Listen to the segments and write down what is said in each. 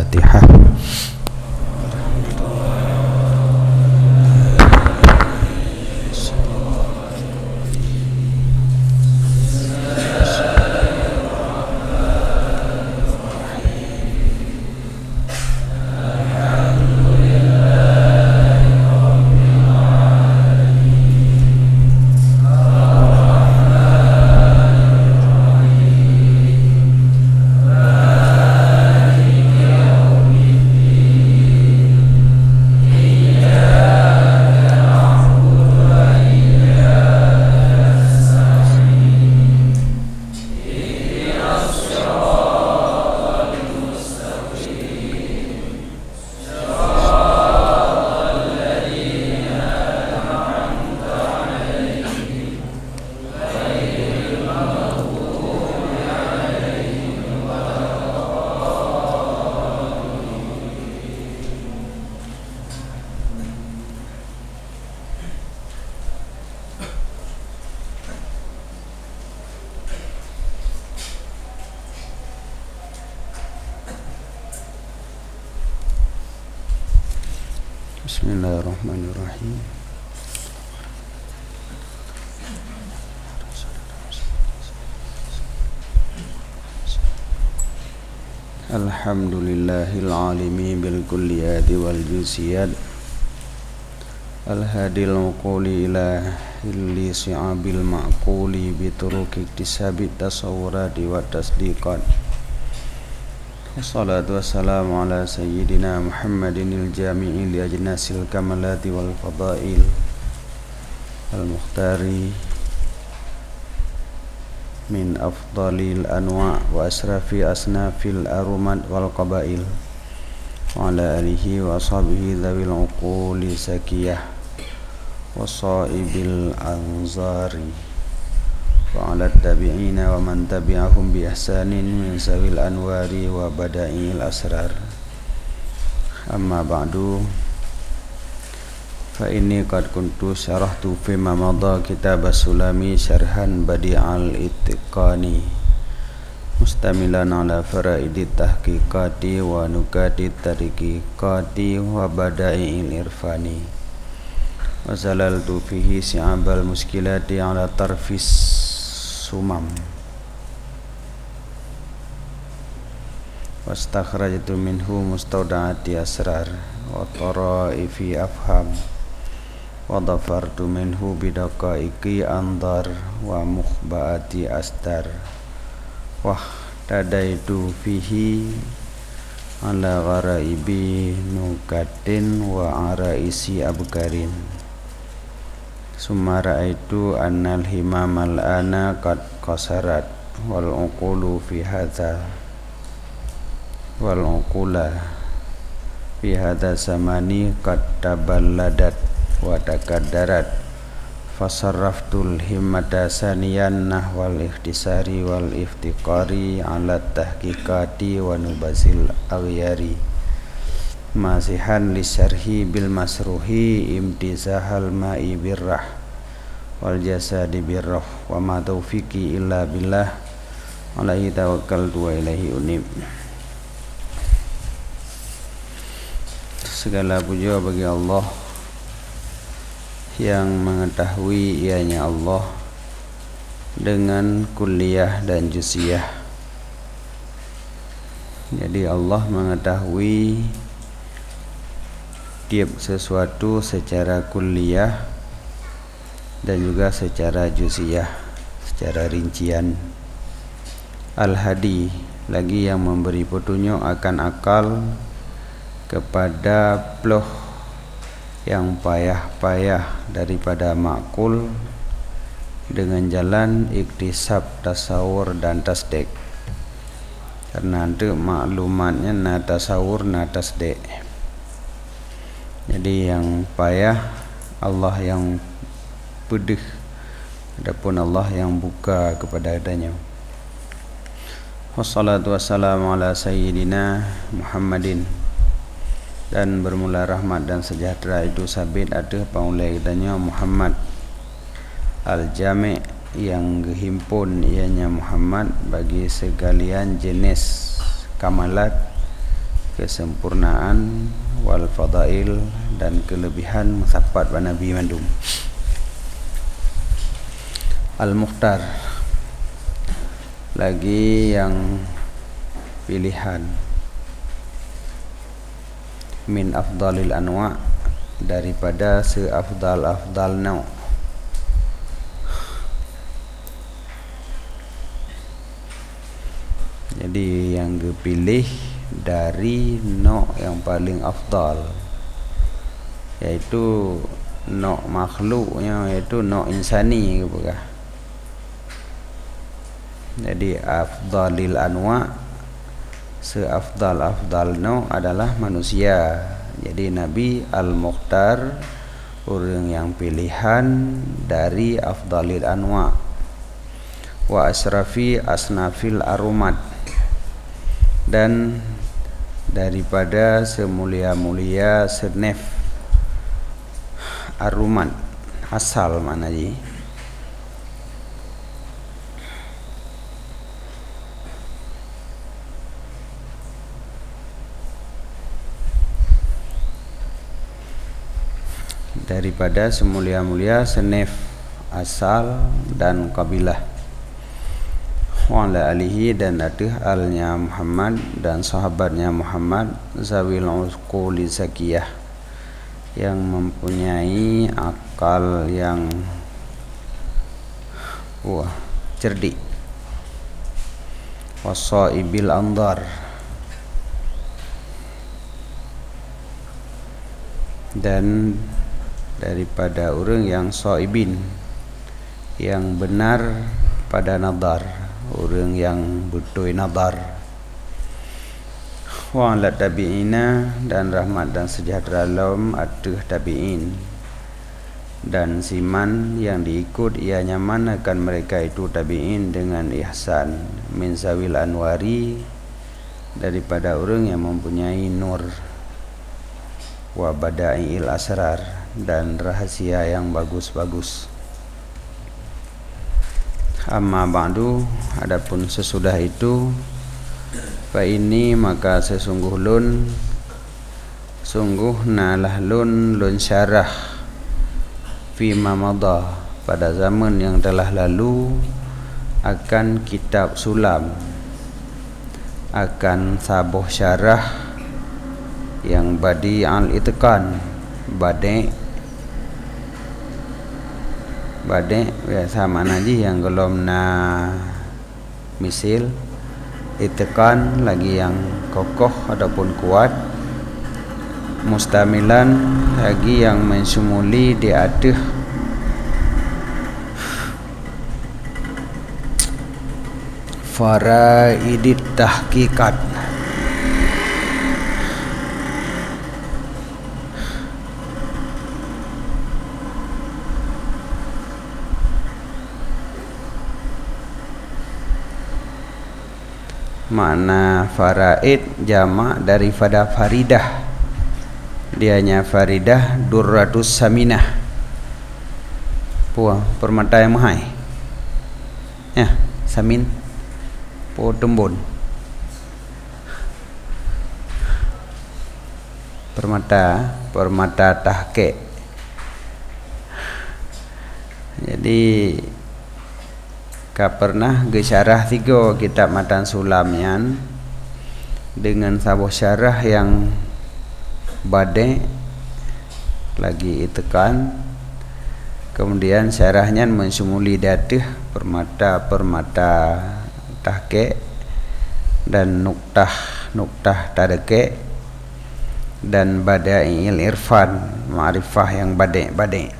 Al-Fatihah. Bismillahirrahmanirrahim. Alhamdulillahil alimi bil kulliyati wal jusiyat al-hadil uquli ila hilli si'abil ma'quli bituruki iktisabit tasawurati wa tasdiqat. Wassalatu wassalamu ala sayyidina Muhammadinil jami'i li ajnasil kamalati wal fadail al-mukhtari min afdalil anwa' wa asrafi asnafil arumat wal qabail wa ala alihi wa ashabihi dhawil uquli sakiyah wa sa'ibil anzari wa ala tabi'ina wa man tabi'ahum bi ihsanin min sawil anwari wa bada'il asrar. Amma ba'du, fa inni qad kuntu syarahtu fi ma madha kitab as-Sulami syarhan badi'al ittiqani mustamilan ala faraidit tahqiqati wa nukati tariqiqati wa bada'il irfani wa zalaltu fihi si'abal muskilati ala tarfis sumam wastakhrajtu minhu mustawda'ati asrar wa taraifi afham wa dhafartu minhu bidaqaiqi andar wa mukhba'ati astar wa tadaitu fihi ala gharaibi nukatin wa araisi abkarin. Summa ra'aitu annal himamal ana qad qasarat wal uqulu fi hadza wal uqula fi hadza zamani qad taballadat wa takaddarat fasarraftul himmata saniyan nahwal ikhtisari wal iftiqari ala tahqiqati wa nubazil aghyari masihan lisarhi bil masruhi imtizahal ma'i birrah wal jasadi birrah wa ma taufiqi illa billah alaihi tawakkaltu wa ilaihi unib. Segala puja bagi Allah yang mengetahui ianya Allah dengan kulliyah dan jusiyah. Jadi Allah mengetahui tiap sesuatu secara kulliyah dan juga secara jusiyah, secara rincian. Al-Hadi lagi yang memberi petunjuk akan akal kepada ploh yang payah-payah daripada makul dengan jalan iktisab, tasawur dan tasdik. Karena itu maklumatnya na tasawur na tasdik. Jadi yang payah Allah yang pedih, adapun Allah yang buka kepada adanya. Wassalatu wassalamu ala sayyidina Muhammadin. Dan bermula rahmat dan sejahtera itu sabit ada paulai kitanya Muhammad Al-Jami' yang kehimpun ianya Muhammad bagi segalian jenis kamalat kesempurnaan wal fadail dan kelebihan sahabat Nabi mandum. Al-Mukhtar lagi yang pilihan, min afdalil anwa daripada seafdal-afdal nau'. Jadi yang dipilih dari nau' yang paling afdal, yaitu nau' makhluknya, yaitu nau' insani ke. Jadi afdalil anwa, seafdal-afdal nau' adalah manusia. Jadi Nabi Al-Mukhtar, orang yang pilihan dari afdalil anwa, wa asrafi asnafil arumat, dan daripada semulia-mulia senef arumat, asal mana ji? Daripada semulia-mulia senef asal dan kabilah. Wa ala alihi, dan atuh alnya Muhammad dan sahabatnya Muhammad, zawil uquli zakiyah, yang mempunyai akal yang cerdik, wasaibil andar, dan daripada orang yang saibin, yang benar pada nadar, orang yang betul nadar. Wa ala tabi'ina, dan rahmat dan sejahtera lahum atuh tabi'in, dan siman yang diikut ia nyaman akan mereka itu tabi'in dengan ihsan, min zawil anwari, daripada orang yang mempunyai nur, wa bada'il asrar, dan rahasia yang bagus-bagus. Amma ba'du, adapun sesudah itu, fa ini maka sesungguh lun, sungguh nalah lun syarah fima madha, pada zaman yang telah lalu, akan kitab sulam, akan sabuh syarah yang badi al-itqan, badek biasa mana ji yang belum na misil, itqan lagi yang kokoh ataupun kuat, mustamilan lagi yang mensumuli di atas faraidit tahqiqat, makna faraid jamak daripada faridah, dianya faridah durratus saminah, permata yang mahal ya, samin tembun, permata tahqiq. Jadi pernah syarah 3 kitab matan sulamian dengan sabuh syarah yang badai lagi itqan, kemudian syarahnya mensumuli datih permata tahqiq dan nuktah tadqiq dan bada'il irfan, ma'rifah yang badai.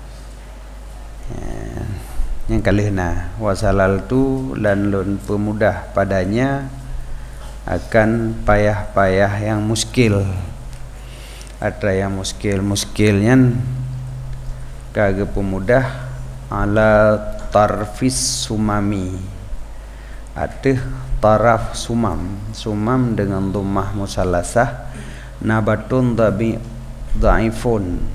Yang kalihna wasalal tu lan lun pemudah padanya akan payah-payah yang muskil. Ada yang muskilnya kagak pemudah ala tarfis sumami, ada taraf sumam dengan dhammah musallasah, nabatun dhaifun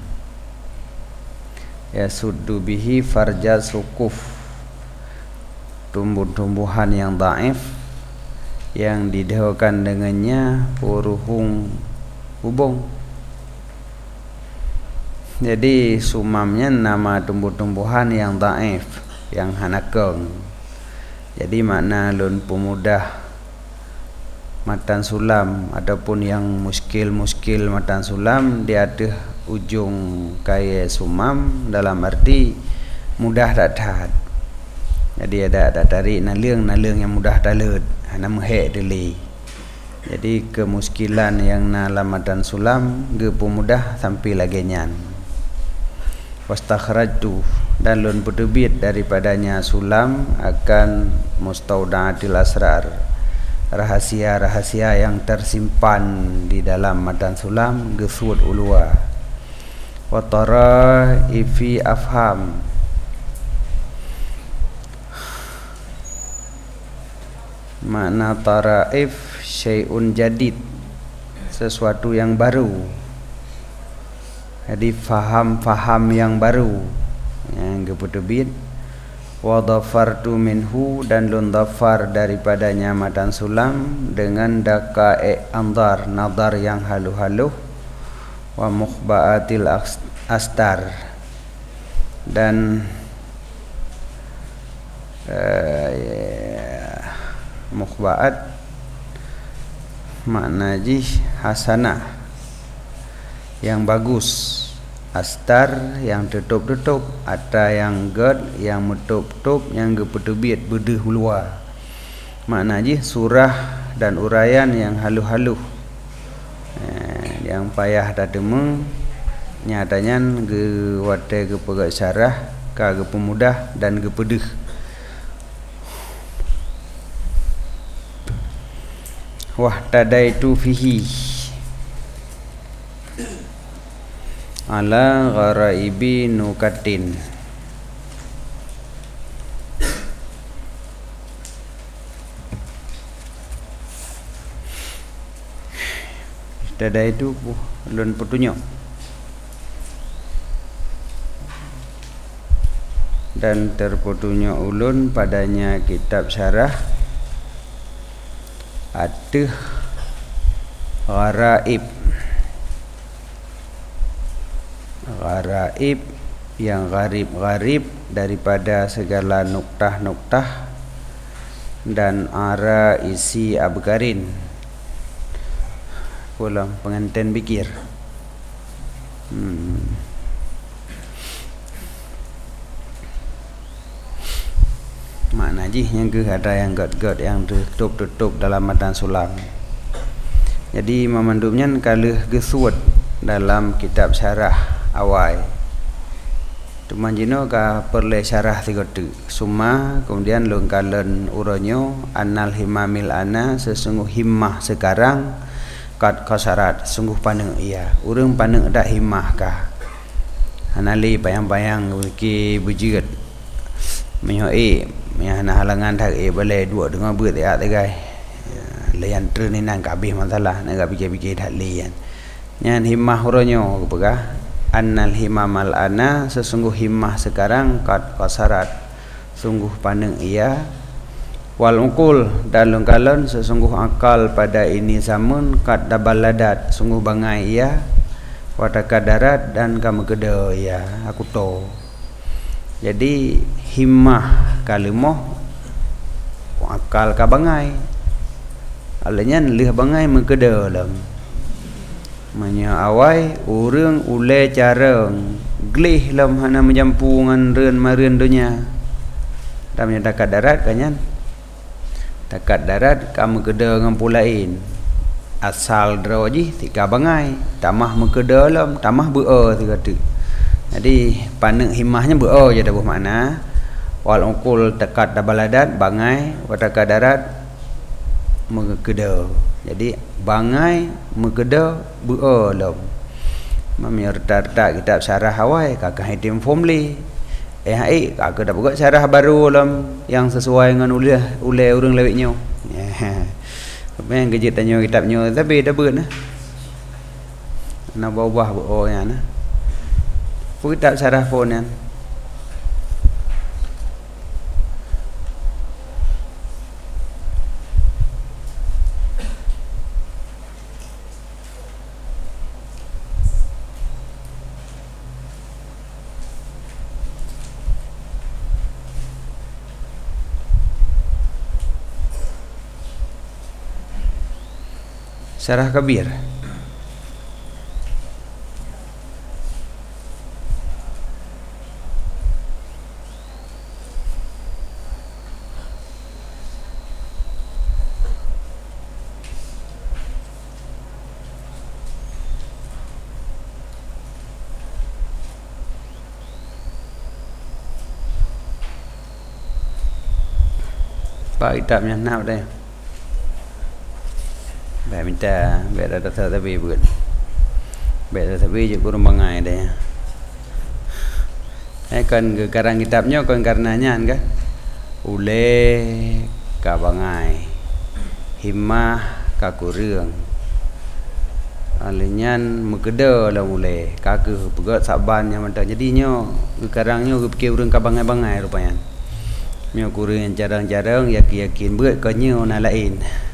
yasuddu bihi farja sukuf, tumbuh-tumbuhan yang dhaif yang didahulukan dengannya hurufung hubung. Jadi sumamnya nama tumbuh-tumbuhan yang dhaif, yang hanakeng. Jadi makna lun pemudah matan sulam ataupun yang muskil matan sulam dia ada ujung kaya sumam dalam arti mudah datat. Jadi ada tarik nalung yang mudah dalut nama hek dili. Jadi kemuskilan yang nalamatan sulam ge pemudah sampai lagi nyan. Wastakhrajtu dan lun petubit daripadanya sulam akan mustaudatil asrar, rahasia-rahasia yang tersimpan di dalam matan sulam gesud ulwa. Wa tara ifi afham, makna taraif syai'un jadid, sesuatu yang baru. Jadi faham-faham yang baru yang keputubit. Wa dhafartu minhu dan lun dhafar daripadanya matan sulam dengan daqa'iq andar, nadar yang haluh-haluh. Wa mukhba'atil astar dan mukhba'at makna jih hasanah yang bagus, astar yang tutup-tutup, ada yang ged yang metup-tup, yang gepetubit bedeh luar. Makna jih surah dan uraian yang haluh-haluh, yang payah datemu nyatanya ge wate ge pegak syarah ka ge pemudah dan ge pedeh. Wah tadaitu fihi ala gharaibi nukatin. Tadaitu lun petunjuk dan terpetunjuk ulun padanya kitab syarah atuh gharaib yang gharib-gharib daripada segala nuktah-nuktah dan ara isi abgarin pulang pengantin pikir. Makna jih yang ke ada yang god-god yang tutup dalam matan sulam. Jadi memandumnya kalau gesud dalam kitab syarah awal tuman jino ka perle syarah tiga tu summa kemudian lengkalan uronyo annal himamil ana sesungguh himmah sekarang kat kasarat sungguh paneng ia urang paneng dak himmah kah anali bayang-bayang ki bujigat menyoi menyana halangan dak balai dua dengan beut ya tegai layan trenin nang kabeh masalah nak fikir-fikir dak lian nyan himmah uronyo kepegah annal himamal ana sesungguh himmah sekarang kat kasarat sungguh paneng ia wal uqul dan lengkalon sesungguh akal pada ini zaman kat dabaladat sungguh bangai ia watakadarat dan kamu keda ya aku to. Jadi himmah kalimah akal ka bangai alanya leh bangai mengkeda lam manya awai urang ule careng glih lam hana menjampungan reun mareun dunya tamnya takat darat kanyan takat darat kamu keda dengan pulain asal droji tika bangai tamah mengkeda lam tamah beu tiga tu. Jadi paneng himmahnya beu je dah makna wal uqul takat dabaladat bangai wa takat darat mengkeda. Jadi bangai mengkeda beu lam mamnya reta-reta kitab syarah awal kakak hitim formli kakak dah buat syarah baru lam yang sesuai dengan uleh urang leweknya yang kejit tanya kitabnya tapi dah beut nah nak bawah beu nya nah kitab syarah pun kan Syarah Kabir. Pak kitabnya nak dah. Baik minta, baik dah tapi bukan. Baik tapi je kurang bangai dah. Kan karang kitabnya kan karenanya kan. Ule ka bangai. Himmah ka kurang. Alinyan megeda lah ule. Kaka pegat saban yang mentah jadinya karangnya fikir urang ka bangai-bangai rupanya. Mio kurang jarang-jarang yakin berat konyo na lain.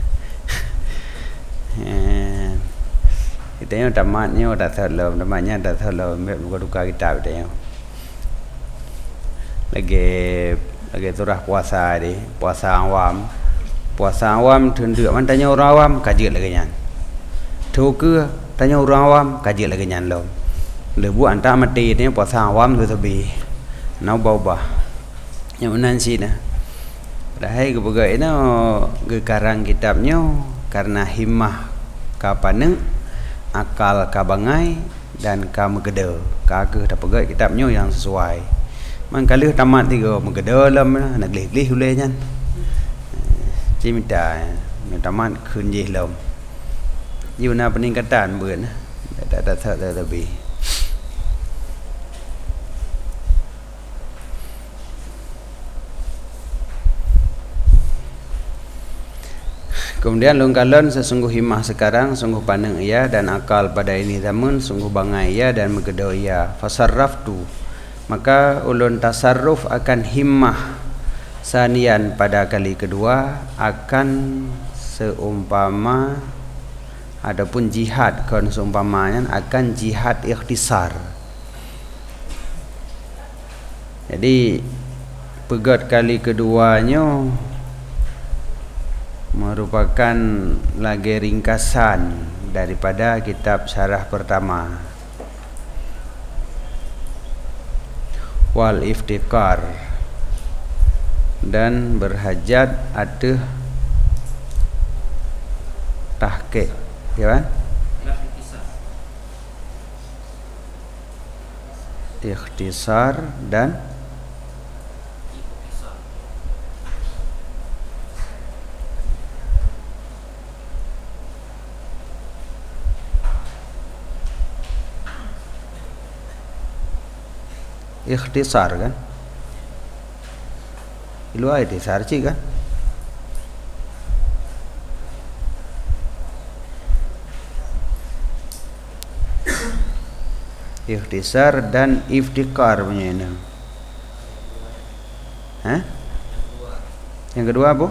Kita yang tamatnya dah terlalu, tamatnya dah terlalu buka kitab kita. Lagi surah puasa di, puasa awam tunduk man tanya orang awam kaji lagi nyan. Tu ke tanya orang awam kaji lagi nyan lo. Lebu anta mati ni puasa awam tu tapi nau bau yang menan sih nah. Padahal kebagai itu gekarang kitabnya karena himmah ka paneng, akal ka bangai dan ka megeda. Ka ke dah pegai kitabnya yang sesuai. Man kali tamat tiga megeda lam nak leh-leh ule nyan. Ci minta tamat khun je lam. Gimana peningkatan beun tak lebih. Kemudian lungkalan sesungguh himmah sekarang sungguh pandang ia dan akal pada ini zaman sungguh bangai ia dan megeda ia. Fasarraftu maka ulun tasarruf akan himmah sanian pada kali kedua akan seumpama adapun jihad kan seumpamanya akan jihad ikhtisar. Jadi pegat kali keduanya merupakan lagi ringkasan daripada kitab syarah pertama. Wal iftikar dan berhajat ada tahqiq, ya kan? Ikhtisar dan ikhtisar kan? Ilu ikhtisar cik kan? Ikhtisar dan iftikar punya ini. Hah? Yang kedua apa?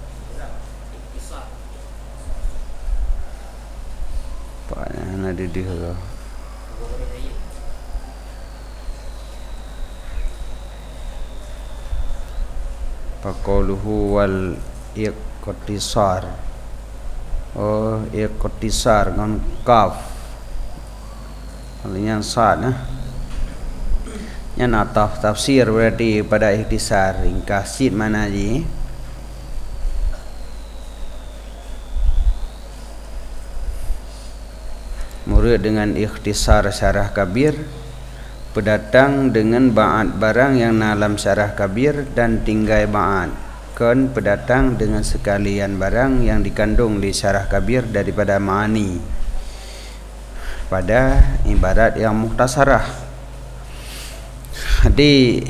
Pak nak didih ke? Faqauluhu wal iqtisar. Oh, iqtisar dengan kaf. Yang sad nah. Yang ataf tafsir berarti pada ikhtisar ringkas sid mana ji? Murid dengan ikhtisar syarah kabir, pedatang dengan ba'at barang yang dalam syarah kabir dan tinggai ba'at kan pedatang dengan sekalian barang yang dikandung di syarah kabir daripada ma'ani pada ibarat yang muhtasarah. Jadi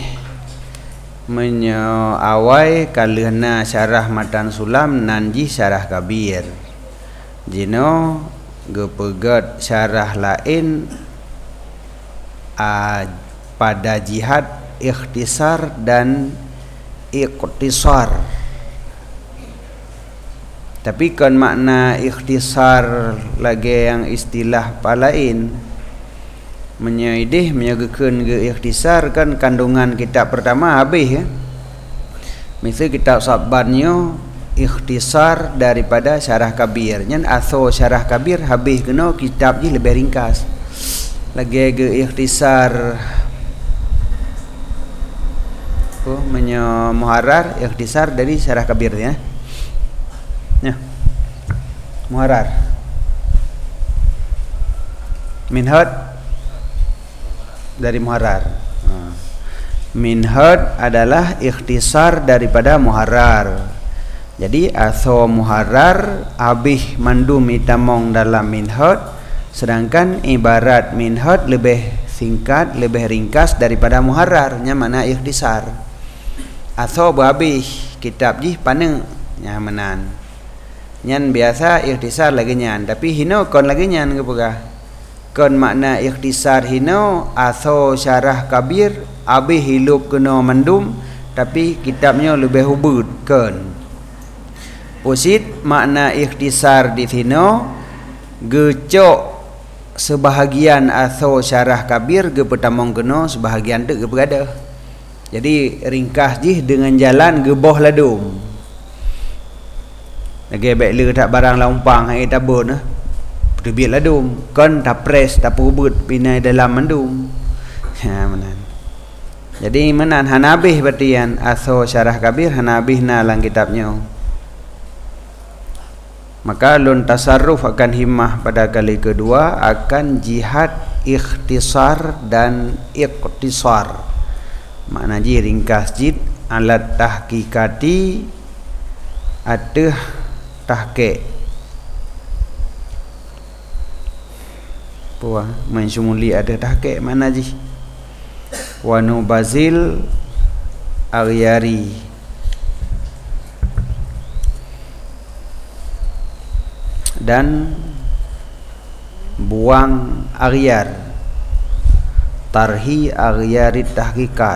menyawai kalihna syarah matan sulam nanji syarah kabir jino gepegat syarah lain pada jihad ikhtisar dan iqtisar. Tapi kan makna ikhtisar lagi yang istilah palain menyaidih menyagakan ke ikhtisar kan kandungan kitab pertama habis ya. Misal kitab sabannya ikhtisar daripada syarah kabir. Nyan atho syarah kabir habis kena kitab je lebih ringkas. Lagi ke ikhtisar muharrar, ikhtisar dari syarah kabir ya. Ya. Muharrar. Minhaj dari muharrar. Minhaj adalah ikhtisar daripada muharrar. Jadi atho muharrar habis mandum itamong dalam minhaj, sedangkan ibarat minhaj lebih singkat, lebih ringkas daripada muharrar, nya mana ikhtisar. Atho habis kitab ji paneng nya menan. Nyan biasa ikhtisar lagi nyan, tapi hino kon lagi nyan ke pegah. Kon makna ikhtisar hino atho syarah kabir habis hidup kena mandum, tapi kitabnya lebih hubud kon. Usit makna ikhtisar di sino gecok sebahagian atau syarah kabir ge pertamong kena sebahagian tu ge berada. Jadi ringkas jih dengan jalan ge boh ladum. Lagi baik le tak barang laumpang hai tabun nah. Terbit ladum kon tak pres tak pubut pinai dalam mandum. Ha menan. Jadi menan hanabih bertian atau syarah kabir hanabih na lang kitabnya. Maka lun tasarruf akan himmah pada kali kedua akan jihad ikhtisar dan iqtisar. Makna ji ringkas jid alat tahqiqati ateh tahqiq. Puah mensumuli ada tahqiq mana ji? Wa nubazil aghyari dan buang aghyar, tarhi aghyarit tahqiqat.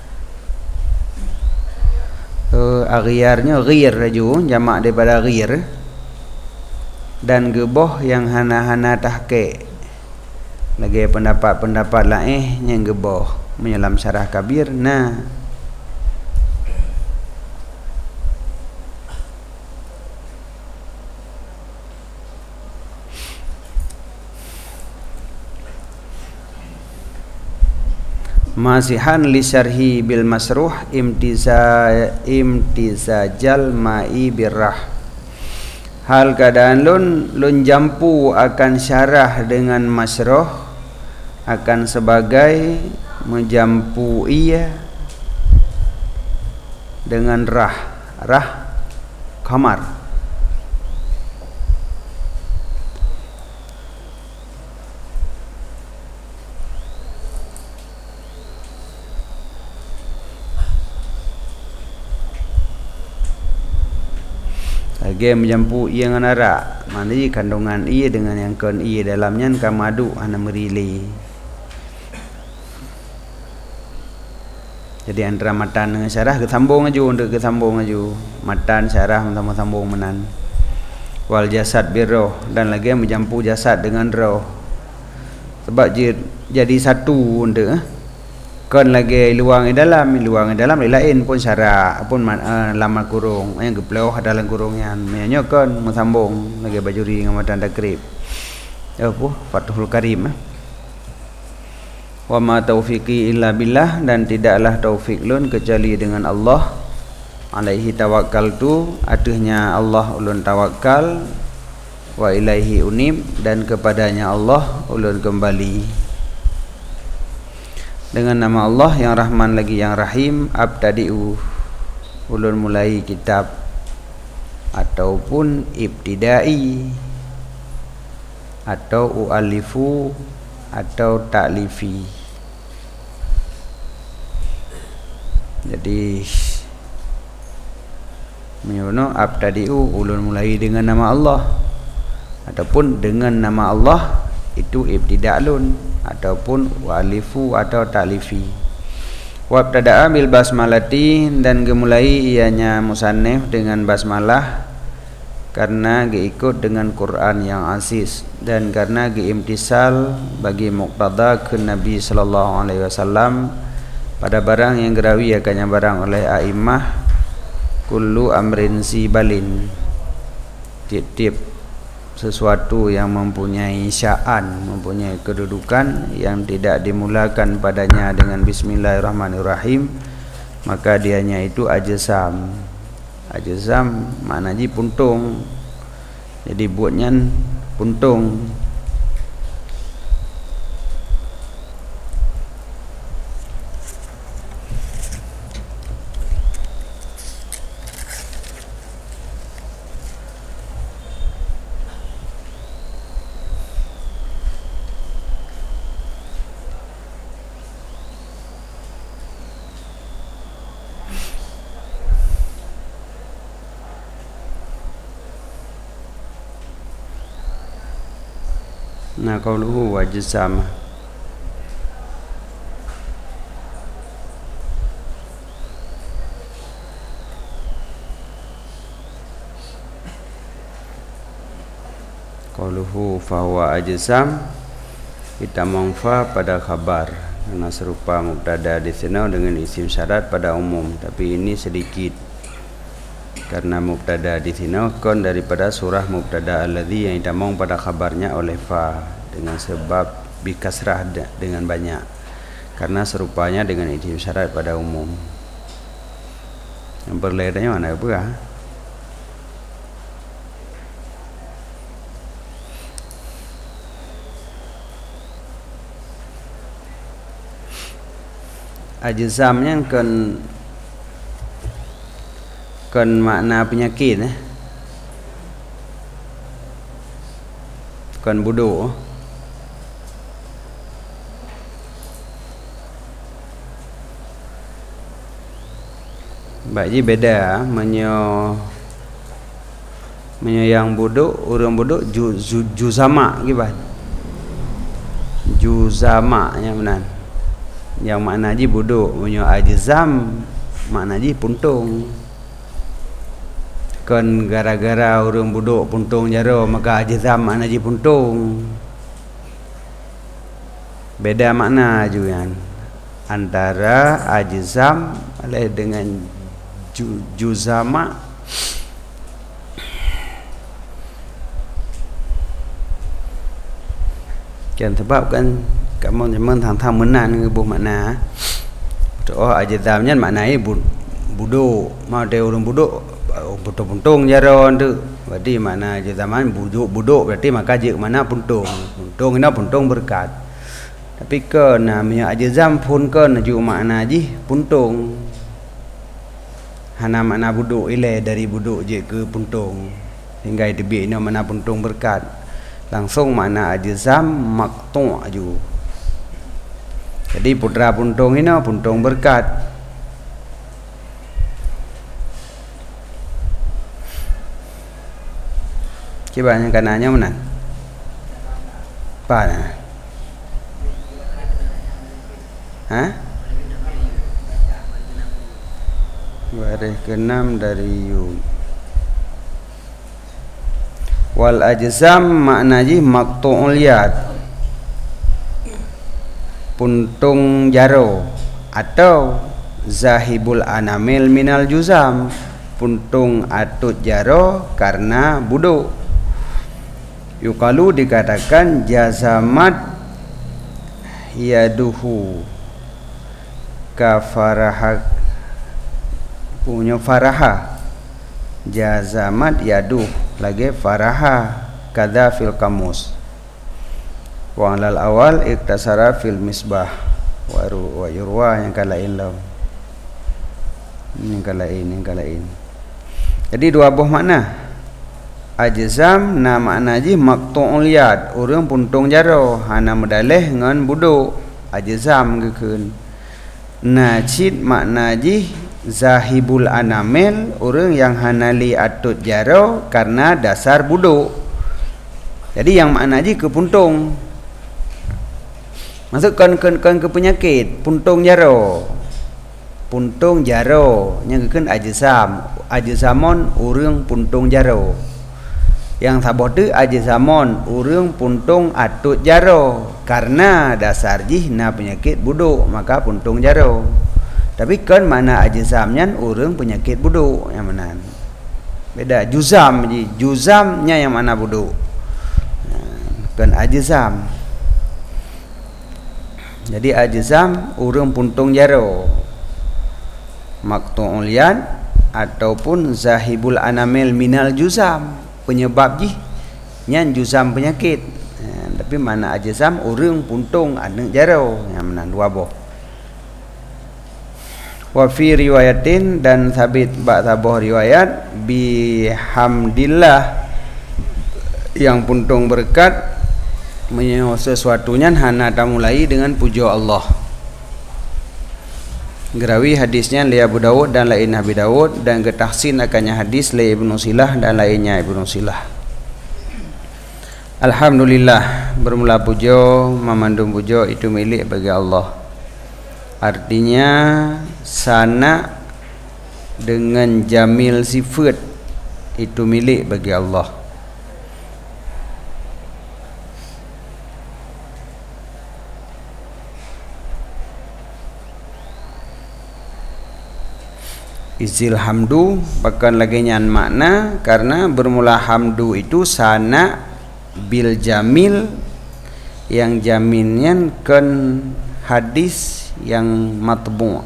Aghyarnya ghir raju jamak daripada ghir, dan geboh yang hana-hana tahqiq. Lagi pendapat-pendapat lain yang geboh menyelam syarah kabir. Nah masihan li syarhi bil masruh imtizajal ma'i birrah. Hal keadaan lun jampu akan syarah dengan masruh akan sebagai menjampu ia dengan rah kamar. Lagi menjampu ia dengan arak. Mana je kandungan ia dengan yang kon ia dalamnya kan madu ana merili. Jadi antara matan dengan syarah kesambung aju untuk kesambung aju. Matan syarah sambung menan. Wal jasad birroh, dan lagi menjampu jasad dengan roh. Sebab jadi satu untuk kon lagi luang di dalam lain pun syarah pun lama kurung yang gepleuh dalam kurungnya menyo kon mesambung lagi bajuri dengan matan takrib. Apa Fathul Karim. Wa ma taufiqi illa billah, dan tidaklah taufik lun kecuali dengan Allah. Alaihi tawakkaltu, aduhnya Allah ulun tawakal. Wa ilaihi unib, dan kepadanya Allah ulun kembali. Dengan nama Allah yang Rahman lagi yang Rahim, abtadi'u, ulun mulai kitab ataupun ibtidai atau ualifu atau ta'lifi. Jadi menyono abtadi'u, ulun mulai dengan nama Allah, ataupun dengan nama Allah itu ibtida'lun, ataupun walifu atau ta'lifi. Wabtada'a bil basmalati, dan gemulai ianya musannif dengan basmalah karena diikut dengan Quran yang aziz, dan karena diimtisal bagi muqtada ke Nabi sallallahu alaihi wasallam pada barang yang gerawi akannya barang oleh a'immah kullu amrin sibalin, tiap-tiap sesuatu yang mempunyai sya'an, mempunyai kedudukan yang tidak dimulakan padanya dengan bismillahirrahmanirrahim, maka dianya itu ajsam. Ajsam maknanya puntung, jadi buatnya puntung. Nah, qauluhu wajsam, qauluhu fahuwa ajsam, kita mangfa pada khabar karena serupa mubtada di sini dengan isim syarat pada umum, tapi ini sedikit karena mubtada di sini kon daripada surah mubtada alladzi yang ditamong pada khabarnya oleh fa dengan sebab bikasrah dengan banyak karena serupanya dengan isim syarat pada umum. Yang berlainnya mana apa? Ajzamnya kan makna penyakit kan bodoh. Baik, beda menyo yang bodoh, orang bodoh juzama gimana? Juzama yang benar. Yang makna ji bodoh, menyo ajzam makna ji puntung. Kan gara-gara orang bodoh puntung jaro maka ajzam makna ji puntung. Beda makna juga antara ajzam dengan juzama. Kan sebab kan kamu memang thang menan ke buh makna. Oh ajzamnya maknanya bodoh, mau dia orang bodoh puntung jaro tu. Berarti mana zaman bodoh berarti maka je mana puntung. Puntung ini puntung berkat. Tapi ke namanya ajzam pun ke juga makna ji puntung. Hana makna bodoh ile dari bodoh je ke puntung. Hingga itu ini mana puntung berkat. Langsung makna ajzam maqtu' ju. Jadi putra puntung ini puntung berkat. Coba yang kanannya mana? Apa? Hah? Baris ke-6 dari yu. Wal ajzam maknanya maqtu'ul yad, puntung jaro, atau zahibul anamil minal juzam, puntung atut jaro karena buduk. Yukalu dikatakan jazamat yaduhu kafaraha, punya faraha, jazamat yaduh lagi faraha kada fil kamus wa alal awal iktasara fil misbah wa yurwa yang kalain law yang kalain. Jadi dua buah makna. Ajzam na makna ji maqtu'ul yad, orang puntung jaro, hana medaleh ngan buduk ajzam gekeun. Najid makna ji zahibul anamil, orang yang hanali atut jaro karena dasar buduk. Jadi yang makna ji ke puntung. Masukkan ke penyakit puntung jaro. Puntung jaro yang gekeun ajzam. Ajzamon orang puntung jaro. Yang sabotu ajzamon urang puntung atut jaro karena dasar jihna penyakit buduk maka puntung jaro. Tapi kan mana ajzamnya orang penyakit buduk yang mana. Beda juzam je. Juzamnya yang mana buduk. Kan ajzam. Jadi ajzam orang puntung jaro. Maqtu'ul yad ataupun zahibul anamil minal juzam. Penyebab je nyan juzam penyakit. Tapi mana ajzam orang puntung anak jaro yang mana dua boh. Wa fi riwayatin dan sabit ba'tabah riwayat bihamdillah yang puntung berkat menyewa sesuatunya hana tamulai dengan puja Allah. Gerawi hadisnya li Abu Dawud dan lain Abi Dawud dan getahsin akannya hadis li Ibnu Silah dan lainnya Ibnu Silah. Alhamdulillah, bermula puja memandung puja itu milik bagi Allah. Artinya sana dengan jamil sifat itu milik bagi Allah. Izil hamdu bahkan lagi nyan makna karena bermula hamdu itu sana bil jamil yang jaminnya kan hadis yang matbu'.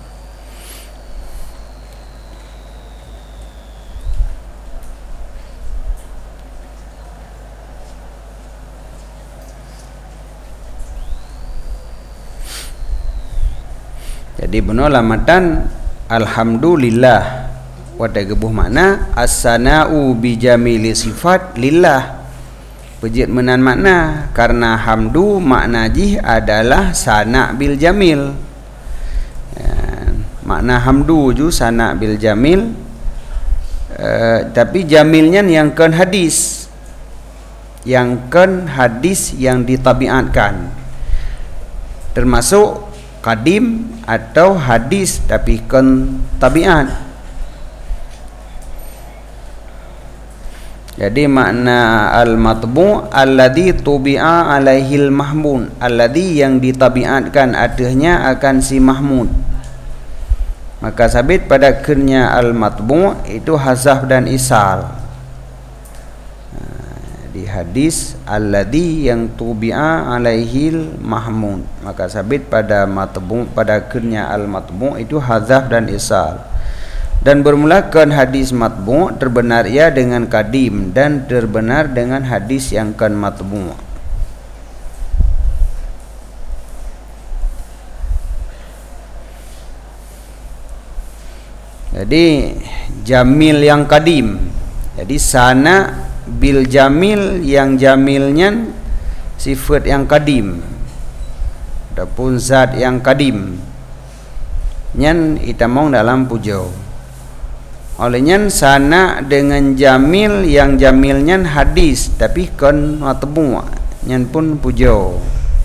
Jadi benar lamatan alhamdulillah wada gebuh makna as-sana'u bi jamili sifat lillah. Pejit menan makna karena hamdu makna jih adalah sana bil jamil. Makna hamdu ju sana bil jamil. Tapi jamilnya yang kan hadis. Yang kan hadis yang ditabiatkan. Termasuk qadim atau hadis tapi kan tabiat. Jadi makna al-matbu' alladhi tubi'a alaihil mahmud, alladhi yang ditabiatkan atasnya akan si mahmud. Maka sabit pada akhirnya al-matbu' itu hazaf dan isal. Di hadis alladhi yang tubi'a alaihil mahmud, maka sabit pada matbu' pada akhirnya al-matbu' itu hazaf dan isal. Dan bermulakan hadis matbu' terbenar ia dengan kadim dan terbenar dengan hadis yang kan matbu'. Jadi jamil yang kadim. Jadi sana bil jamil yang jamilnya sifat yang kadim. Adapun zat yang kadim nyan itamong dalam puja. Olehnya sana dengan jamil yang jamilnya hadis tapi kan matbu' nyan pun puja.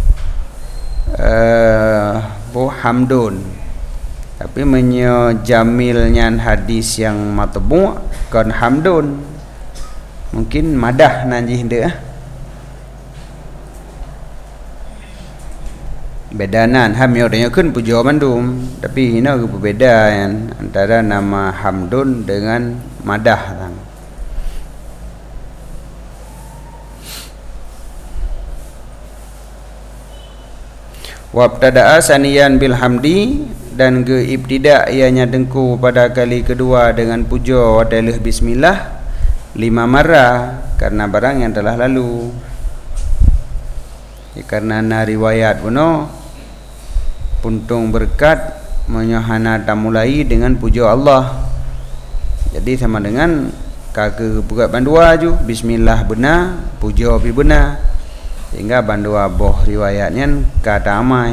Bu hamdun. Tapi menyo jamilnya hadis yang matbu' kan hamdun. Mungkin madah nanti dah. Bedanan ham yo tanya kun puja mandum tapi ini berbeda kan antara nama hamdun dengan madah tang. Wabtada'a saniyan bil hamdi dan ke ibtida' ianya dengku pada kali kedua dengan puja adalah bismillah 5 marah karena barang yang telah lalu. Karena riwayat puno puntung berkat menyohana tamulai dengan puja Allah. Jadi sama dengan kaki buka bandua ju bismillah benar, puja pi benar. Sehingga bandua boh riwayatnya kata amai.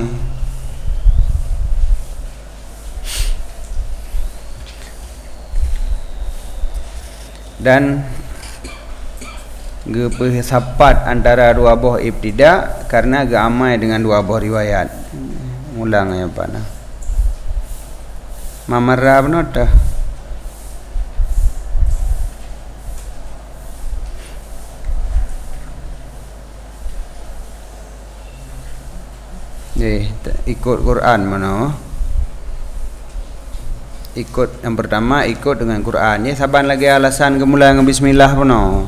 Dan sapat antara dua buah ibtida karena gamai dengan dua buah riwayat. Ulang ya Pak nah. Mamarra benar dah. Ikut Quran mana? Ikut yang pertama ikut dengan Quran. Ya saban lagi alasan kemula dengan bismillah pun no.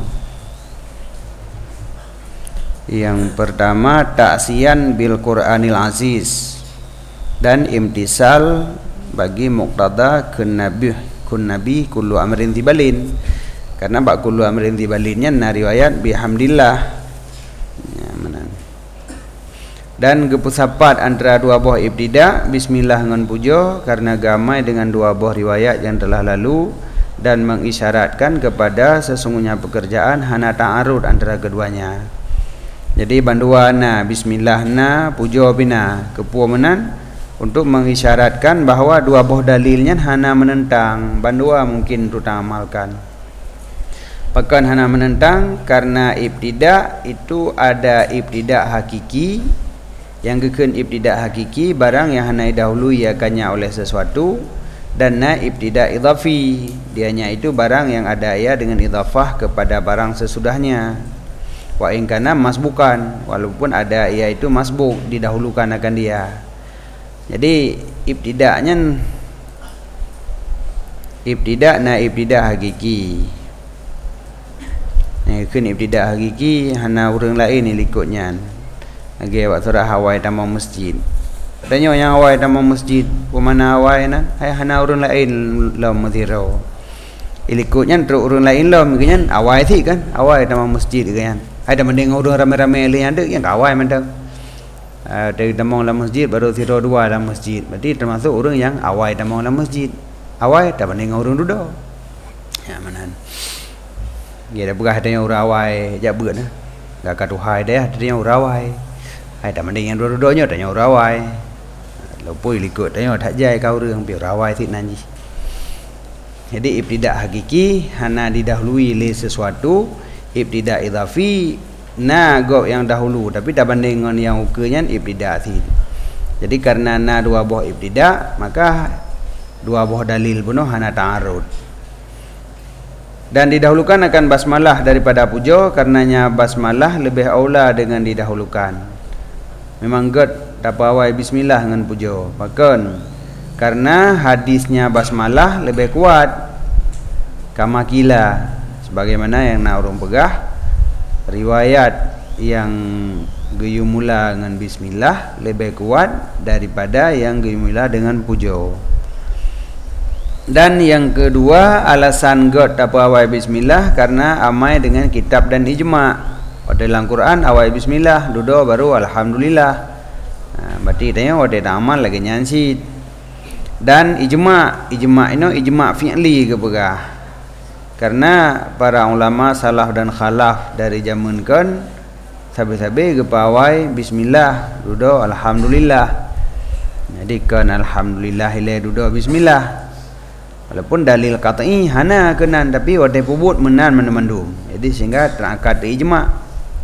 Yang pertama ta'siyan bil Qur'anil Aziz dan imtisal bagi muqtada kun nabi kullu amrin tibalin. Karena bak kullu amrin tibalinnya na riwayat bihamdillah. Ya, mana. Dan gepusapat antara dua buah ibtida bismillah dengan pujo karena gamai dengan dua buah riwayat yang telah lalu dan mengisyaratkan kepada sesungguhnya pekerjaan hana ta'arud antara keduanya. Jadi bandua na bismillah na pujo bina kepua menan untuk mengisyaratkan bahawa dua buah dalilnya hana menentang bandua mungkin untuk amalkan. Pakan hana menentang karena ibtida itu ada ibtida hakiki. Yang keken ibtida hakiki barang yang hana dahulu iakannya oleh sesuatu dan na ibtida idhafi dianya itu barang yang ada ia dengan idhafah kepada barang sesudahnya. Wa in kana masbukan walaupun ada ia itu masbuk didahulukan akan dia. Jadi ibtidanya ibtida na ibtida hakiki. Keken ibtida hakiki hana orang lain ni likutnya. Lagi awak surah hawai tamam masjid. Tanya yang hawai tamam masjid, pemana hawai na? Hai hana urun lain lam mathirau. Ilikutnya teruk urun lain lam kan hawai thi kan? Hawai tamam masjid kan. Hai dah mending urun ramai-ramai li ada yang hawai mentang. Dari tamam lam masjid baru thirau dua lam masjid. Berarti termasuk urun yang hawai tamam lam masjid. Hawai dah mending urun duduk. Ya manan. Dia dah berah tanya urun hawai jak beut nah. Gak katuhai dah tanya urun hawai. Hai tak mending yang dua-duanya tanya rawai. Lopoi likut tanya tak jai kau orang biar rawai tik nanji. Jadi ibtida hakiki hana didahului oleh sesuatu, ibtida idhafi na go yang dahulu tapi tak banding dengan yang ukanya ibtida thi. Jadi karena na dua buah ibtida maka dua buah dalil pun hana ta'arud. Dan didahulukan akan basmalah daripada pujo karenanya basmalah lebih aula dengan didahulukan. Memang god dapat awal bismillah dengan pujo. Bahkan karena hadisnya basmalah lebih kuat kama kila sebagaimana yang nak orang pegah riwayat yang geyumula dengan bismillah lebih kuat daripada yang geyumula dengan pujo. Dan yang kedua alasan god dapat awal bismillah karena amai dengan kitab dan ijma'. Dalam Quran awal bismillah duduk baru alhamdulillah. Berarti tanya ada amal lagi nyansit. Dan ijma' ini ijma' fi'li ke pegah. Karena para ulama salaf dan khalaf dari zaman kan sabi-sabi ke pawai bismillah duduk alhamdulillah. Jadi kan alhamdulillah ile duduk bismillah. Walaupun dalil qat'i hana kenan tapi ada pubut menan mandum. Jadi sehingga terangkat ijma'.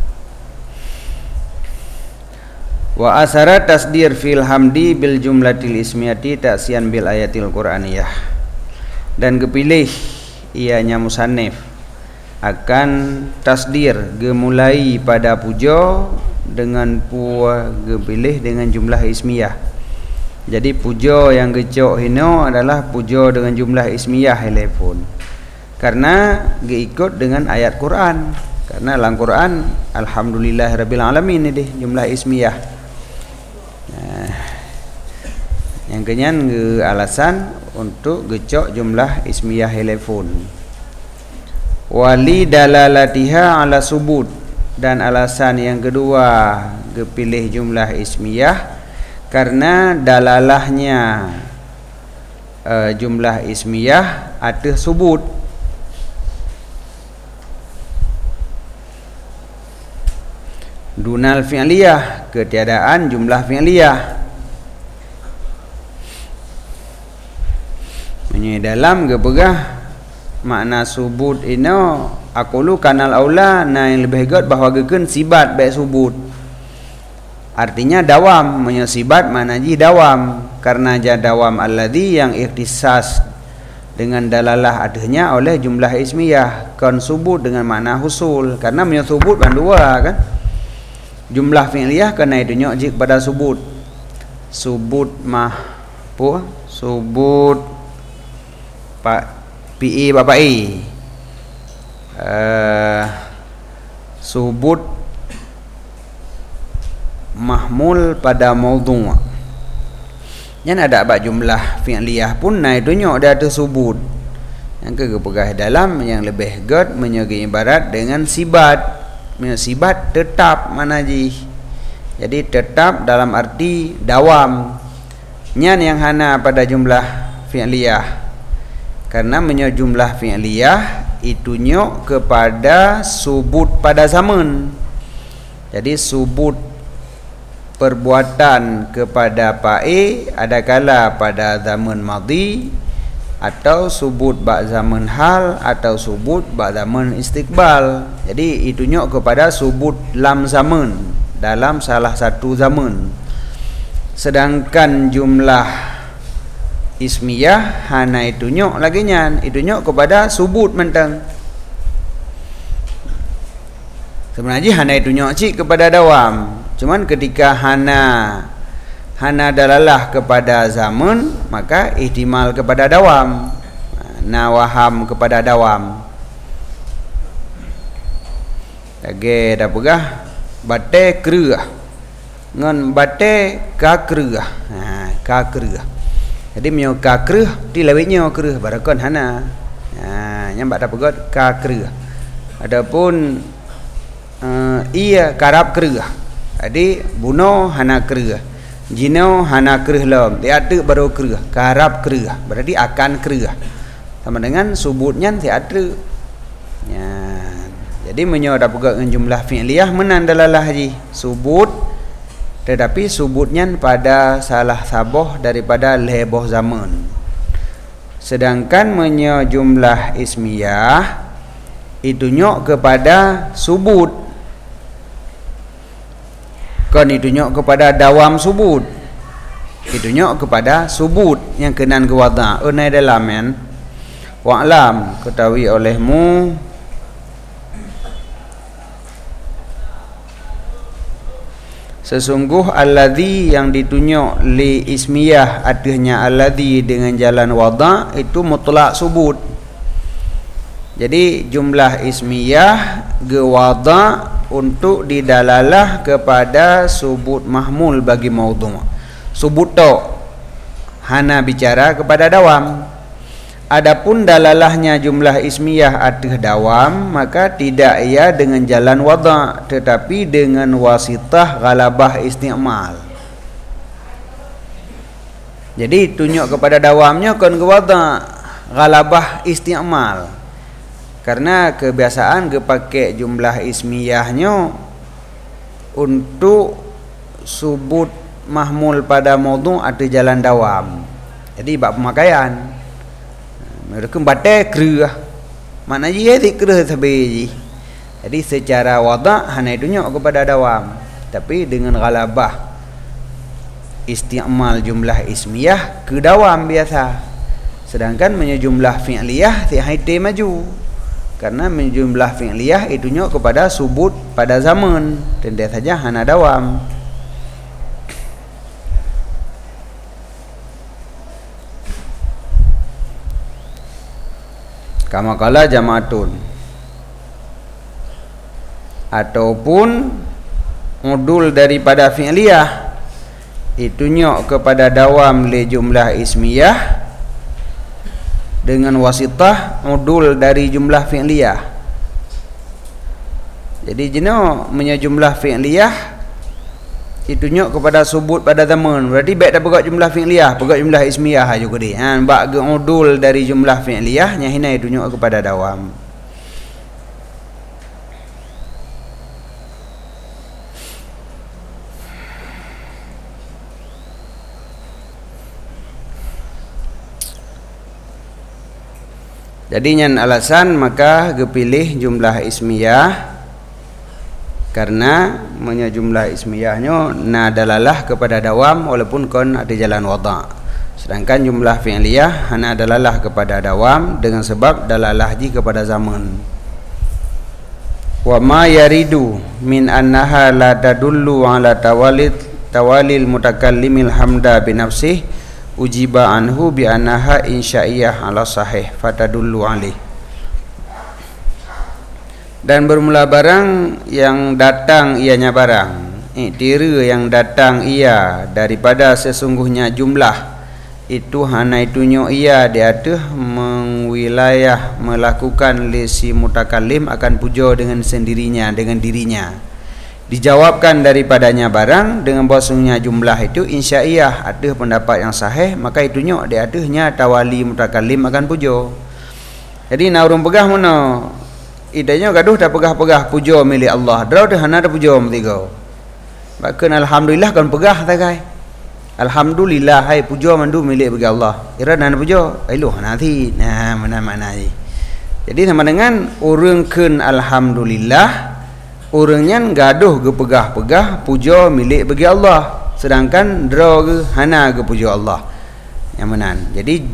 Wa asara tasdir fil hamdi bil jumlatil ismiyati ta'siyan bil ayatil qur'aniyah. Dan kepilih ianya musannif akan tasdir gemulai pada pujo dengan kepilih dengan jumlah ismiyah. Jadi pujo yang gecok hino adalah pujo dengan jumlah ismiyah telepon. Karena geikut dengan ayat Quran. Karena dalam Quran alhamdulillahirabbil alamin ini jumlah ismiyah. Yang kenyan alasan untuk gecok jumlah ismiyah telefon. Wali dalalatiha ala subut dan alasan yang kedua kepilih jumlah ismiyah karena dalalahnya jumlah ismiyah ada subut. Dunal fi'liyah ketiadaan jumlah fi'liyah. Dalam kepegah makna subut ino akulu kanal aula na yang lebih hebat bahawa geken sibat baik subut artinya dawam menyesibat mana ji dawam karena jadawam alladhi yang ikhtisas dengan dalalah adanya oleh jumlah ismiyah kan subut dengan makna husul karena menyebut bandua kan jumlah fi'liyah kena idunyo jik pada subut mah pu subut Pak PE Bapak E. Subut mahmul pada maudhu'. Yang ada bab jumlah fi'liyah pun naik tunjuk dia ada subut. Yang kepegah dalam yang lebih god menyegi ibarat dengan sibat. Sibat tetap mana ji. Jadi tetap dalam arti dawam. Nyan yang hana pada jumlah fi'liyah. Karena jumlah fi'liyah itu nyok kepada subut pada zaman. Jadi subut perbuatan kepada pa'i adakala pada zaman madhi, atau subut bak zaman hal, atau subut bak zaman istiqbal. Jadi itu nyok kepada subut lam zaman, dalam salah satu zaman. Sedangkan jumlah ismiyah hana itu nyok lagi nyan, itu nyok kepada subut mentang. Sebenarnya hana itu nyok cik kepada dawam. Cuman ketika hana dalalah kepada zaman, maka ihtimal kepada dawam. Nawaham kepada dawam. Lagi dah pegah bate kerah ngan bate ka kerah. Ka kerah. Jadi mio ka kerah dilawitnya kerah barakon hana. Nyambat dah pegot ka kerah. Adapun ia karab kerah. Jadi buno hana kerah, jino hana kerah lam, tiada baru kerah, karab kerah, berarti akan kerah. Sama dengan subutnya tiada. Ya, jadi menyoda pegak dengan jumlah fi'liyah menandalalah haji subut, tetapi subutnya pada salah saboh daripada leboh zaman. Sedangkan jumlah ismiyah itu nyok kepada subut. Kan itu nyok kepada dawam subut. Itu nyok kepada subut yang kenan ke wada'. Unai dalam kan. Wa'lam ketahui olehmu sesungguh alladhi yang ditunjuk li ismiyah adanya alladhi dengan jalan wada' itu mutlak subut. Jadi jumlah ismiyah ge wada' untuk didalalah kepada subut mahmul bagi maudhu'. Subut tu hana bicara kepada dawam. Adapun dalalahnya jumlah ismiyah atas dawam, maka tidak ia dengan jalan wada', tetapi dengan wasitah ghalabah isti'mal. Jadi tunjuk kepada dawamnya kan ke wada' ghalabah isti'mal. Karena kebiasaan pakai jumlah ismiyahnya untuk subut mahmul pada maudhu' ada jalan dawam. Jadi bab pemakaian mereka batai kerah. Maknanya dia kerah sabi. Jadi secara wada' hanya tunjuk kepada dawam, tapi dengan ghalabah isti'mal jumlah ismiyah ke dawam biasa. Sedangkan jumlah fi'liyah tiada maju. Karena jumlah fi'liyah itu nyok kepada subut pada zaman, dan dia saja hana dawam. Kama kala jama'atun, ataupun modul daripada fi'liyah itu nyok kepada dawam li jumlah ismiyah dengan wasitah modul dari jumlah fi'liyah. Jadi jeno jumlah fi'liyah itu nyok kepada subut pada zaman. Berarti baik dah pegat jumlah fi'liyah, pegat jumlah ismiyah juga dia. Bak ge modul dari jumlah fi'liyah nya hina itu nyok kepada dawam. Jadi nyan alasan maka gepilih jumlah ismiyah karena jumlah ismiyahnya nadalalah kepada dawam walaupun kon ada jalan wada'. Sedangkan jumlah fi'liyah hana dalalah kepada dawam dengan sebab dalalah ji kepada zaman. Wa ma yaridu min annaha la tadullu ala tawalil mutakallimil hamda bi nafsihi ujiba anhu bi annaha insya'iyah ala sahih fatadullu alaih. Dan bermula barang yang datang ianya barang, iktira yang datang ia daripada sesungguhnya jumlah itu hana itunyo ia di atas mengwilayah melakukan lisi mutakallim akan puja dengan sendirinya, dengan dirinya. Dijawabkan daripadanya barang dengan bahasanya jumlah itu insya'iyah, ada pendapat yang sahih, maka itunyo di atasnya tawali mutakallim akan puja. Jadi nak urung pegah mana? Idanya gaduh tak pegah-pegah puja milik Allah. Draw dah hana ada puja metiga. Bahkan alhamdulillah kan pegah tak kai. Alhamdulillah hai puja mandu milik bagi Allah. Ira nana puja, ailu nanti. Nah, mana-mana ni. Jadi sama dengan orang kun alhamdulillah, orangnya gaduh ke pegah-pegah puja milik bagi Allah. Sedangkan draw ke hana ke puja Allah. Yang menan. Jadi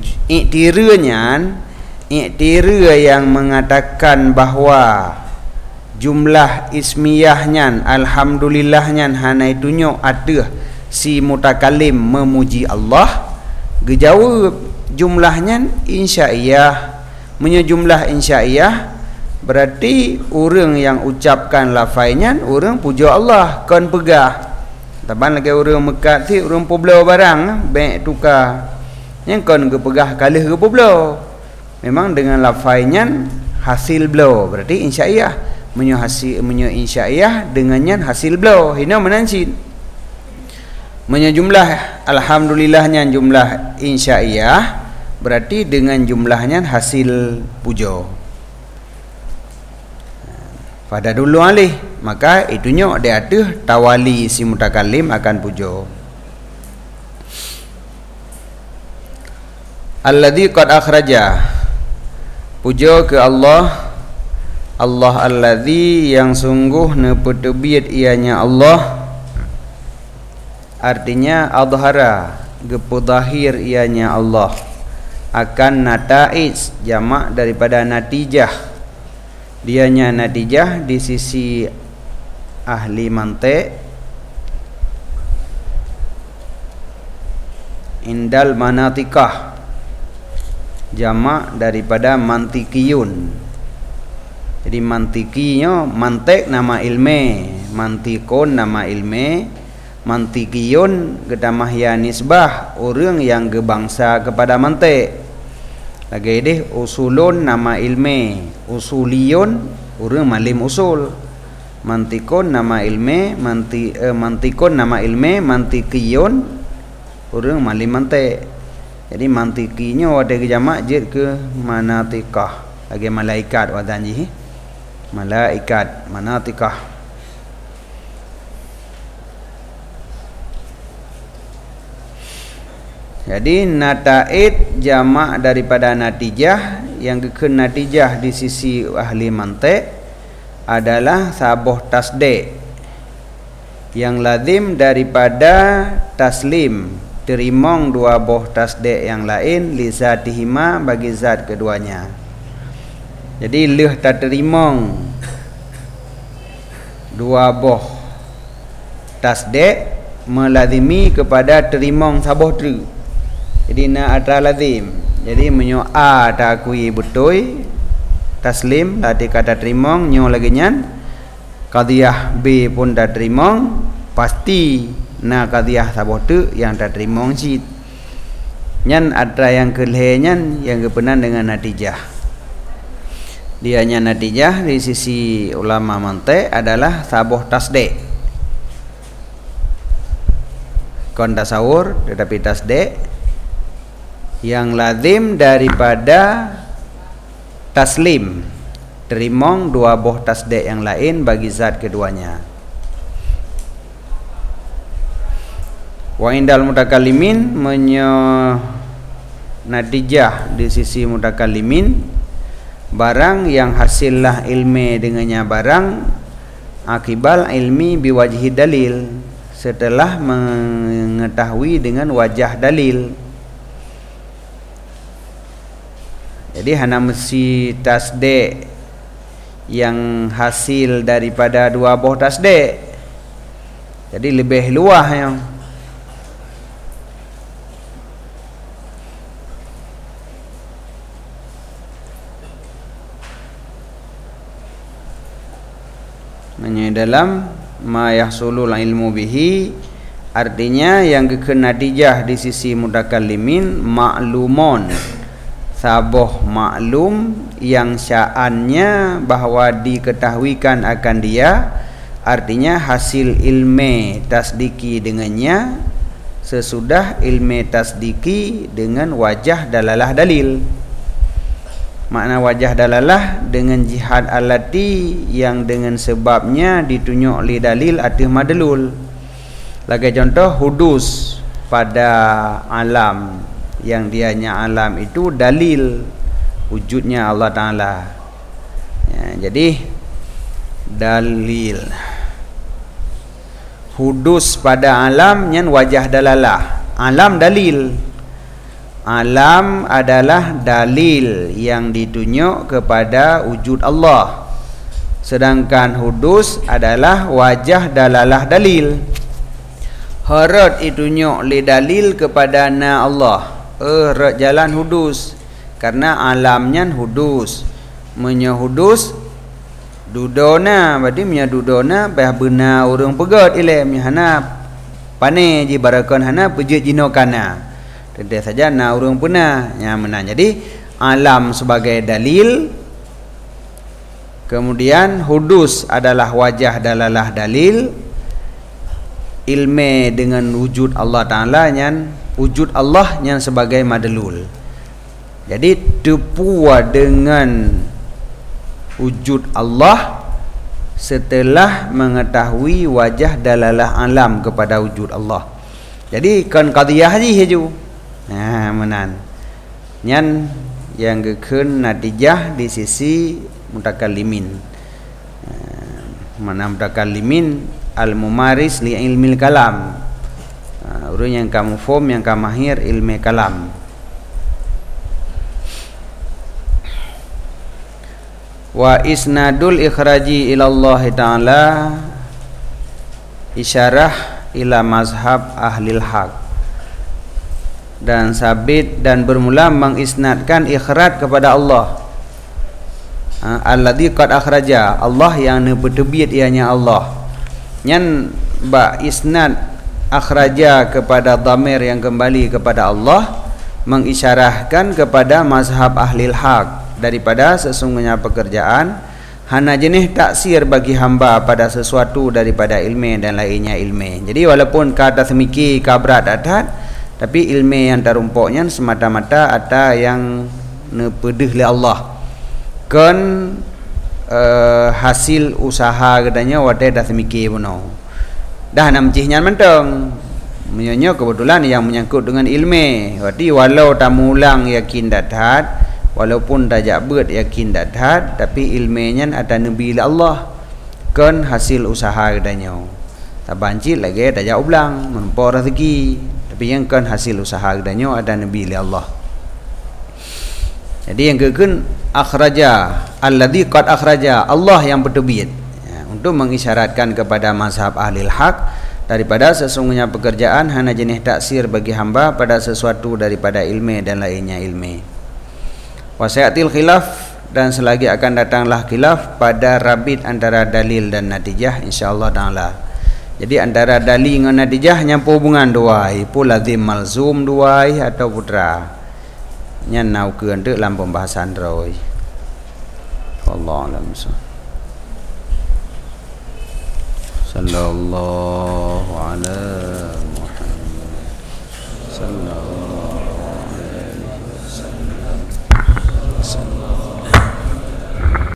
iktira yang mengatakan bahawa jumlah ismiyahnya alhamdulillahnya hana itunyo ada si mutakallim memuji Allah, gejawab jumlahnya insya'iyah. Punya jumlah insya'iyah berarti orang yang ucapkan lafaznya orang puja Allah, kan pegah. Taban lagi orang mekat ti orang poblo barang baik tukar yang kan ke pegah kalih ke poblo. Memang dengan lafaznya hasil blow berarti insya'iyah. Menyo insya'iyah dengannya hasil blow hina menansin. Menyo jumlah alhamdulillahnya jumlah insya'iyah berarti dengan jumlahnya hasil puja. Pada dulu alih maka itunya dia ada tawali si mutakallim akan puja. Alladzi qad akhraja, puja ke Allah, Allah alladzi yang sungguh nepetebit ianya Allah, artinya adhara gepudahir ianya Allah akan nataiz, jamak daripada natijah. Dianya natijah di sisi ahli mantiq indal manatikah, jamak daripada mantikiyun. Jadi mantikinya mantik nama ilme, mantikun nama ilme, mantikiyun gedamah ya nisbah orang yang gebangsa kepada mantik. Lagi deh usulun nama ilme, usuliyun orang malim usul. Mantikun nama ilme, mantikun nama ilme, mantikiyun orang malim mantik. Jadi mantikinya ada ke jamak jid ke manatikah. Lagi malaikat wadanji. Malaikat manatikah. Jadi nataid jamak daripada natijah, yang ke natijah di sisi ahli mantiq adalah sabuh tasdik yang lazim daripada taslim, terimong dua boh tasdik yang lain li zatihima bagi zat keduanya. Jadi leh tak terimong dua boh tasdik melazimi kepada terimong sabuh tu. Jadi na atra lazim. Jadi menyo a tak akui betul taslim tadi kata terimong nyo lagi nyan qadiyah b pun tak terimong pasti na qadiyah sabuh tu yang tak terimong sit. Nyan atra yang kelhenyan yang kepenan dengan natijah. Dianya natijah di sisi ulama mantiq adalah sabuh tasdik. Kon tasawur tetapi tasdik yang lazim daripada taslim, terimong dua boh tasdik yang lain bagi zat keduanya. Wa indal mutakallimin natijah di sisi mutakallimin barang yang hasillah ilmi dengannya barang akibal ilmi biwajhi dalil, setelah mengetahui dengan wajah dalil. Jadi hana mesti tasdik yang hasil daripada dua boh tasdik. Jadi lebih luas yang hanya dalam ma yahsulul ilmu bihi, artinya yang kena natijah di sisi mutakallimin ma'lumun, saboh maklum yang sya'annya bahawa diketahuikan akan dia, artinya hasil ilmu tasdiki dengannya sesudah ilmu tasdiki dengan wajah dalalah dalil. Makna wajah dalalah dengan jihad alati yang dengan sebabnya ditunjuk li dalil atih madlul. Lagi contoh hudus pada alam, yang dianya alam itu dalil wujudnya Allah Ta'ala. Ya, jadi dalil hudus pada alam yang wajah dalalah. Alam dalil, alam adalah dalil yang ditunjuk kepada wujud Allah, sedangkan hudus adalah wajah dalalah dalil. Harat itunjuk li dalil kepada na Allah, rat jalan hudus, karena alamnya hudus. Menya hudus dudona, berarti menya dudona bah benar orang pegat ilem hana pane ji barakon hana pejit jino kana. Tentu saja na urang puna yang menang. Jadi alam sebagai dalil, kemudian hudus adalah wajah dalalah dalil, ilmu dengan wujud Allah Ta'ala yang wujud Allah yang sebagai madlul. Jadi terpuas dengan wujud Allah setelah mengetahui wajah dalalah alam kepada wujud Allah. Jadi kan qadiyah haji haju. Nah, menan. Yang gekun natijah di sisi mutakallimin. Mana mutakallimin al-mumaris li ilmil kalam. Orang yang kamu faham, yang kamu mahir ilmu kalam. Wa isnadul ikhraji ila Allah Ta'ala isyarah ila mazhab ahlil haq, dan sabit dan bermula mengisnadkan ikhraj kepada Allah. Alladzi qad akhraja, Allah yang berterbit ianya Allah. Nyan ba isnad akhraja kepada dhamir yang kembali kepada Allah, mengisyarahkan kepada mazhab ahlil haq, daripada sesungguhnya pekerjaan hana jenis taksir bagi hamba pada sesuatu daripada ilmu dan lainnya ilmu. Jadi walaupun kata semiki kabrat adat, tapi ilmu yang terumpuknya semata-mata ada yang nepedih oleh Allah. Kan hasil usaha katanya wadah dah semiki puno. Dah nak mencihnya mentang. Menyonya kebetulan yang menyangkut dengan ilmu. Berarti walau tak mulang yakin datat, walaupun tak jabut yakin datat, tapi ilmunya ada nabi Allah. Kan hasil usaha katanya. Tak banci lagi tak jauh ulang, menempur rezeki. Tapi yang kan hasil usaha katanya ada nabi Allah. Jadi yang kekun akhraja, alladzi qad akhraja, Allah yang berterbit, ya, untuk mengisyaratkan kepada mazhab ahlil haq daripada sesungguhnya pekerjaan hanya jenis taksir bagi hamba pada sesuatu daripada ilmu dan lainnya ilmu. Wasayatil khilaf, dan selagi akan datanglah khilaf pada rabit antara dalil dan natijah insyaallah taala. Jadi antara dalil dengan natijah nyampu hubungan duai, pu lazim malzum duai atau putra. Nyan nau ke untuk dalam pembahasan roi. Wallahu a'lam. Sallallahu ala Muhammad sallallahu